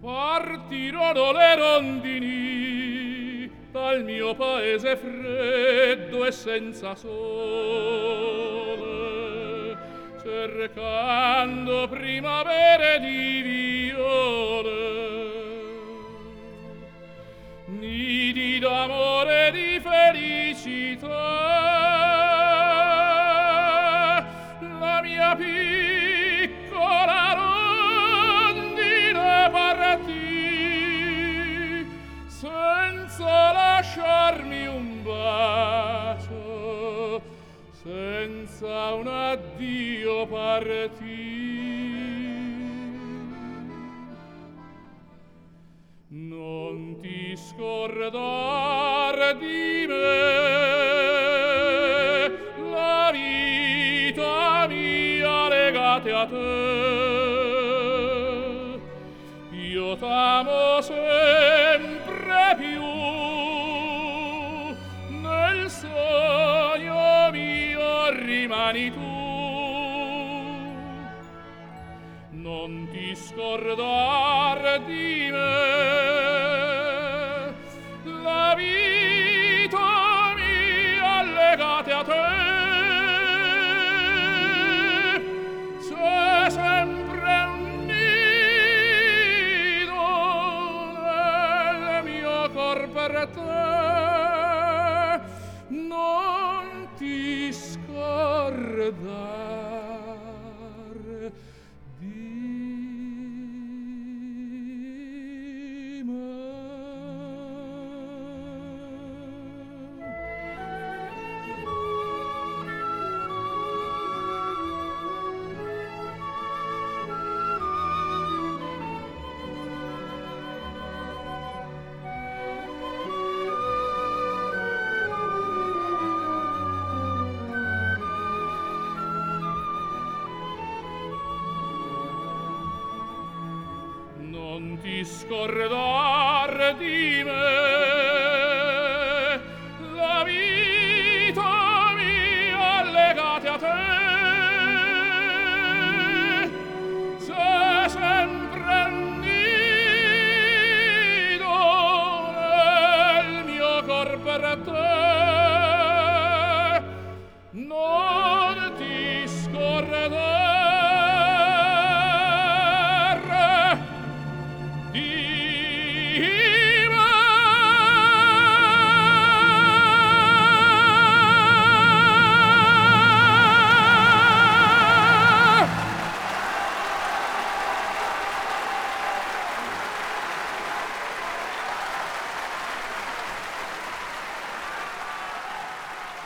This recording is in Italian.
Partirono le rondini dal mio paese freddo e senza sole, cercando primavere di viole, nidi d'amore e di felicità. La mia piccola rondine partì senza lasciarmi un bacio, senza un addio partì. Non ti scordar di me, la vita mia legate a te. Io t'amo sempre più, nel sogno mio rimani tu. Non ti scordar di me, la vita mia legate a te. C'è sempre un nido nel mio cor per te. Non ti scordar non ti scordar di me.